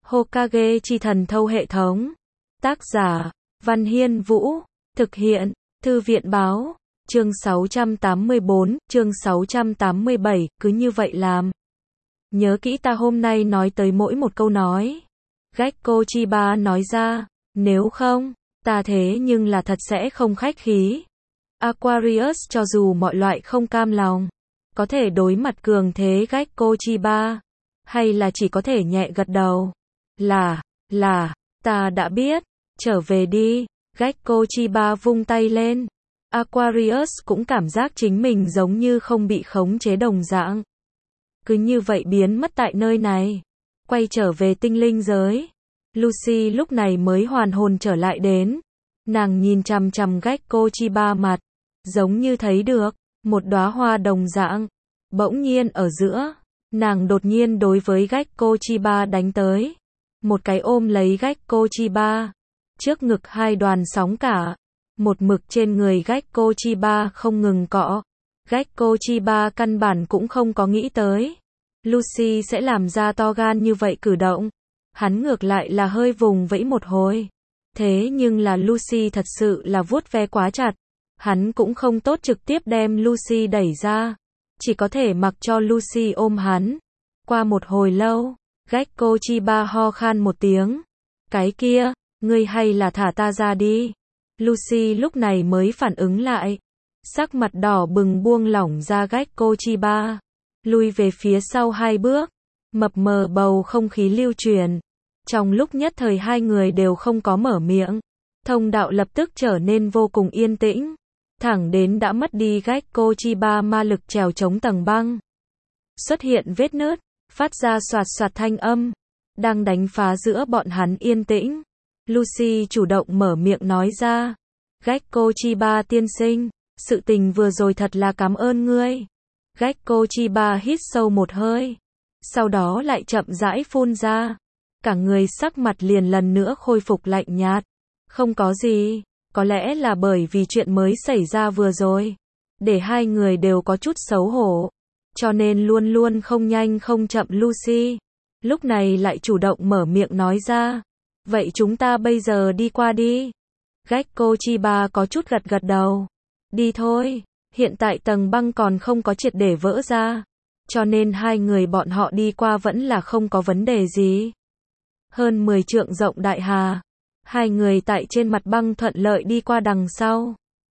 Hokage chi thần thâu hệ thống. Tác giả, Văn Hiên Vũ. Thực hiện, Thư viện báo. Chương 684, chương 687, cứ như vậy làm. Nhớ kỹ ta hôm nay nói tới mỗi một câu nói. Gekko Chiba nói ra, nếu không, ta thế nhưng là thật sẽ không khách khí. Aquarius cho dù mọi loại không cam lòng, có thể đối mặt cường thế Gekko Chiba, hay là chỉ có thể nhẹ gật đầu. Là, ta đã biết, trở về đi. Gekko Chiba vung tay lên. Aquarius cũng cảm giác chính mình giống như không bị khống chế đồng dạng. Cứ như vậy biến mất tại nơi này. Quay trở về tinh linh giới. Lucy lúc này mới hoàn hồn trở lại đến. Nàng nhìn chằm chằm Gekko Chiba mặt. Giống như thấy được một đóa hoa đồng dạng. Bỗng nhiên ở giữa, nàng đột nhiên đối với Gekko Chiba đánh tới. Một cái ôm lấy Gekko Chiba. Trước ngực hai đoàn sóng cả. Một mực trên người Gekko Chiba không ngừng cọ. Gekko Chiba căn bản cũng không có nghĩ tới Lucy sẽ làm ra to gan như vậy cử động. Hắn ngược lại là hơi vùng vẫy một hồi. Thế nhưng là Lucy thật sự là vuốt ve quá chặt. Hắn cũng không tốt trực tiếp đem Lucy đẩy ra. Chỉ có thể mặc cho Lucy ôm hắn. Qua một hồi lâu, Gekko Chiba ho khan một tiếng. Cái kia, ngươi hay là thả ta ra đi. Lucy lúc này mới phản ứng lại. Sắc mặt đỏ bừng buông lỏng ra Gekko Chiba. Lui về phía sau hai bước. Mập mờ bầu không khí lưu truyền. Trong lúc nhất thời hai người đều không có mở miệng. Thông đạo lập tức trở nên vô cùng yên tĩnh. Thẳng đến đã mất đi Gekko Chiba ma lực trèo chống tầng băng. Xuất hiện vết nứt. Phát ra soạt soạt thanh âm. Đang đánh phá giữa bọn hắn yên tĩnh. Lucy chủ động mở miệng nói ra. Gekko Chiba tiên sinh, sự tình vừa rồi thật là cảm ơn ngươi. Gekko Chiba hít sâu một hơi. Sau đó lại chậm rãi phun ra. Cả người sắc mặt liền lần nữa khôi phục lạnh nhạt. Không có gì, có lẽ là bởi vì chuyện mới xảy ra vừa rồi. Để hai người đều có chút xấu hổ. Cho nên luôn luôn không nhanh không chậm Lucy. Lúc này lại chủ động mở miệng nói ra. Vậy chúng ta bây giờ đi qua đi. Gekko Chiba có chút gật gật đầu. Đi thôi, hiện tại tầng băng còn không có triệt để vỡ ra. Cho nên hai người bọn họ đi qua vẫn là không có vấn đề gì. Hơn 10 trượng rộng đại hà. Hai người tại trên mặt băng thuận lợi đi qua đằng sau.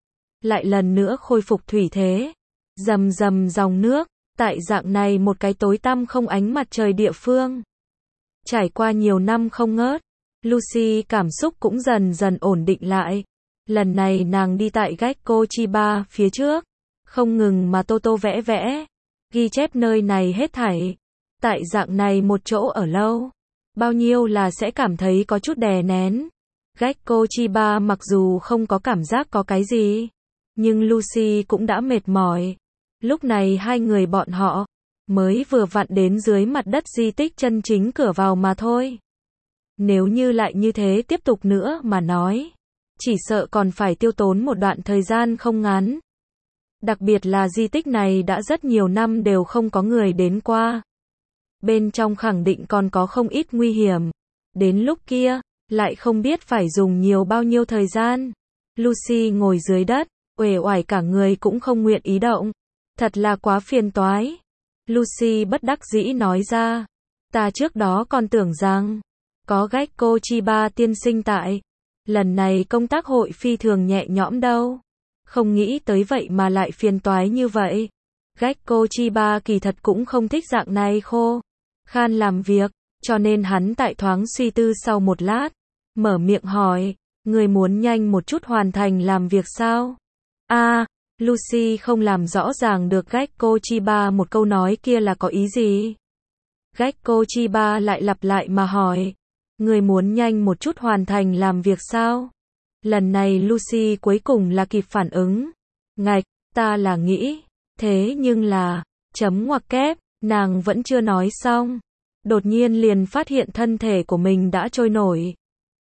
Lại lần nữa khôi phục thủy thế. Rầm rầm dòng nước. Tại dạng này một cái tối tăm không ánh mặt trời địa phương. Trải qua nhiều năm không ngớt. Lucy cảm xúc cũng dần dần ổn định lại. Lần này nàng đi tại Gekko Chiba phía trước. Không ngừng mà tô tô vẽ vẽ. Ghi chép nơi này hết thảy. Tại dạng này một chỗ ở lâu. Bao nhiêu là sẽ cảm thấy có chút đè nén. Gekko Chiba mặc dù không có cảm giác có cái gì. Nhưng Lucy cũng đã mệt mỏi. Lúc này hai người bọn họ mới vừa vặn đến dưới mặt đất di tích chân chính cửa vào mà thôi. Nếu như lại như thế tiếp tục nữa mà nói, chỉ sợ còn phải tiêu tốn một đoạn thời gian không ngắn. Đặc biệt là di tích này đã rất nhiều năm đều không có người đến qua. Bên trong khẳng định còn có không ít nguy hiểm. Đến lúc kia, lại không biết phải dùng nhiều bao nhiêu thời gian. Lucy ngồi dưới đất, uể oải cả người cũng không nguyện ý động. Thật là quá phiền toái. Lucy bất đắc dĩ nói ra. Ta trước đó còn tưởng rằng có Gekko Chiba tiên sinh tại. Lần này công tác hội phi thường nhẹ nhõm đâu. Không nghĩ tới vậy mà lại phiền toái như vậy. Gekko Chiba kỳ thật cũng không thích dạng này khô khan làm việc. Cho nên hắn tại thoáng suy tư sau một lát. Mở miệng hỏi. Người muốn nhanh một chút hoàn thành làm việc sao? Lucy không làm rõ ràng được Gekko Chiba một câu nói kia là có ý gì. Gekko Chiba lại lặp lại mà hỏi. Người muốn nhanh một chút hoàn thành làm việc sao? Lần này Lucy cuối cùng là kịp phản ứng. Ngạch, ta là nghĩ. Thế nhưng là, chấm ngoặc kép, nàng vẫn chưa nói xong. Đột nhiên liền phát hiện thân thể của mình đã trôi nổi.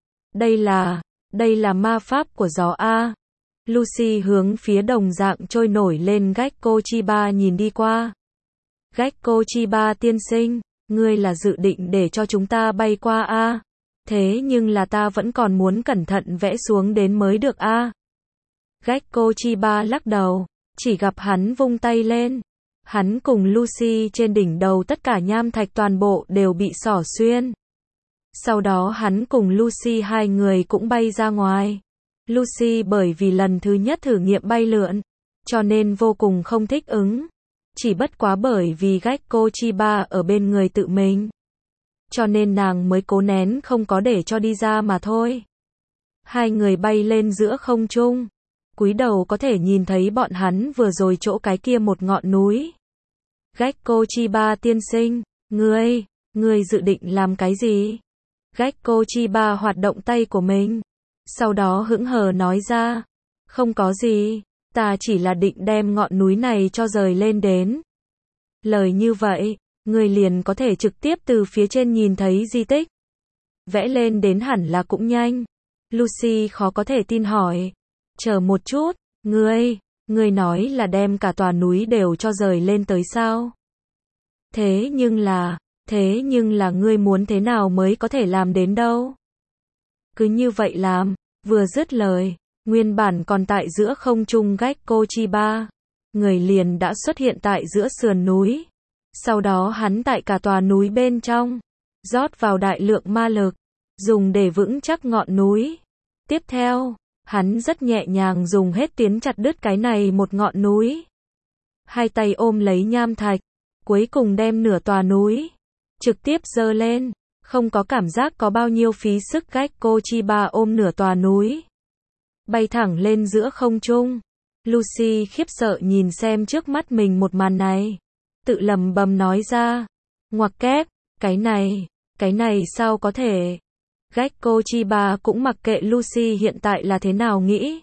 Đây là ma pháp của gió A. Lucy hướng phía đồng dạng trôi nổi lên Gekko Chiba nhìn đi qua. Gekko Chiba tiên sinh, ngươi là dự định để cho chúng ta bay qua a? Thế nhưng là ta vẫn còn muốn cẩn thận vẽ xuống đến mới được a. Gekko Chiba lắc đầu, chỉ gặp hắn vung tay lên. Hắn cùng Lucy trên đỉnh đầu tất cả nham thạch toàn bộ đều bị xỏ xuyên. Sau đó hắn cùng Lucy hai người cũng bay ra ngoài. Lucy bởi vì lần thứ nhất thử nghiệm bay lượn, cho nên vô cùng không thích ứng. Chỉ bất quá bởi vì Gekko Chiba ở bên người tự mình, cho nên nàng mới cố nén không có để cho đi ra mà thôi. Hai người bay lên giữa không trung. Cúi đầu có thể nhìn thấy bọn hắn vừa rồi chỗ cái kia một ngọn núi. Gekko Chiba tiên sinh, ngươi dự định làm cái gì? Gekko Chiba hoạt động tay của mình. Sau đó hững hờ nói ra, không có gì, ta chỉ là định đem ngọn núi này cho rời lên đến. Lời như vậy, ngươi liền có thể trực tiếp từ phía trên nhìn thấy di tích. Vẽ lên đến hẳn là cũng nhanh. Lucy khó có thể tin hỏi, chờ một chút, ngươi nói là đem cả tòa núi đều cho rời lên tới sao? Thế nhưng là ngươi muốn thế nào mới có thể làm đến đâu? Cứ như vậy làm, vừa dứt lời, nguyên bản còn tại giữa không trung Gekko Chiba, người liền đã xuất hiện tại giữa sườn núi. Sau đó hắn tại cả tòa núi bên trong, rót vào đại lượng ma lực, dùng để vững chắc ngọn núi. Tiếp theo, hắn rất nhẹ nhàng dùng hết tiến chặt đứt cái này một ngọn núi. Hai tay ôm lấy nham thạch, cuối cùng đem nửa tòa núi trực tiếp giơ lên, không có cảm giác có bao nhiêu phí sức. Gekko Chiba ôm nửa tòa núi, bay thẳng lên giữa không trung. Lucy khiếp sợ nhìn xem trước mắt mình một màn này, tự lẩm bẩm nói ra, ngoặc kép, cái này sao có thể? Gekko Chiba cũng mặc kệ Lucy hiện tại là thế nào nghĩ.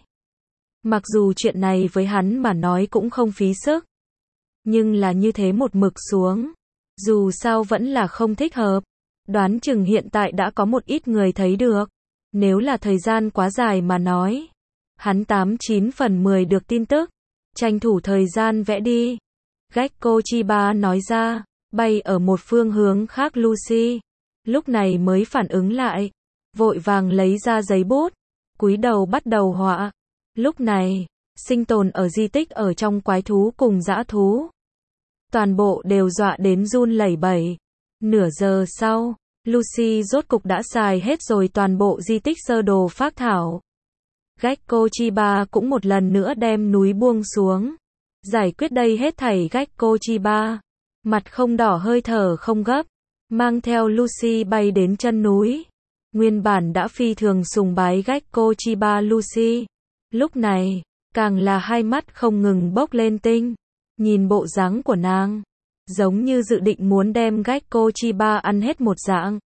Mặc dù chuyện này với hắn mà nói cũng không phí sức, nhưng là như thế một mực xuống, dù sao vẫn là không thích hợp. Đoán chừng hiện tại đã có một ít người thấy được. Nếu là thời gian quá dài mà nói, hắn 89 phần 10 được tin tức. Tranh thủ thời gian vẽ đi. Gekko Chiba nói ra, bay ở một phương hướng khác. Lucy lúc này mới phản ứng lại, vội vàng lấy ra giấy bút, cúi đầu bắt đầu họa. Lúc này, sinh tồn ở di tích ở trong quái thú cùng dã thú, toàn bộ đều dọa đến run lẩy bẩy. Nửa giờ sau, Lucy rốt cục đã xài hết rồi toàn bộ di tích sơ đồ phác thảo. Gekko Chiba cũng một lần nữa đem núi buông xuống. Giải quyết đây hết thảy, Gekko Chiba mặt không đỏ hơi thở không gấp, mang theo Lucy bay đến chân núi. Nguyên bản đã phi thường sùng bái Gekko Chiba Lucy, lúc này, càng là hai mắt không ngừng bốc lên tinh. Nhìn bộ dáng của nàng, giống như dự định muốn đem Gekko Chiba ăn hết một dạng.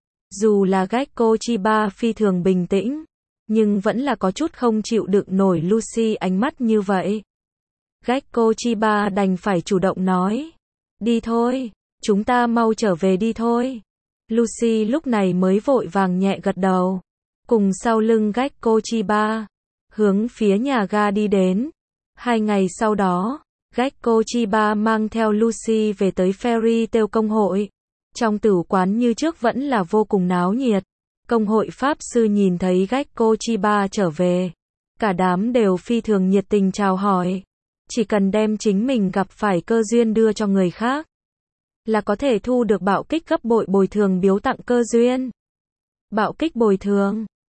Dù là Gekko Chiba phi thường bình tĩnh, nhưng vẫn là có chút không chịu đựng nổi Lucy ánh mắt như vậy. Gekko Chiba đành phải chủ động nói, đi thôi, chúng ta mau trở về đi thôi. Lucy lúc này mới vội vàng nhẹ gật đầu, cùng sau lưng Gekko Chiba, hướng phía nhà ga đi đến. 2 ngày sau đó, Gekko Chiba mang theo Lucy về tới Fairy Tail công hội. Trong tử quán như trước vẫn là vô cùng náo nhiệt. Công hội Pháp Sư nhìn thấy Gekko Chiba trở về, cả đám đều phi thường nhiệt tình chào hỏi. Chỉ cần đem chính mình gặp phải cơ duyên đưa cho người khác, là có thể thu được bạo kích gấp bội bồi thường biếu tặng cơ duyên. Bạo kích bồi thường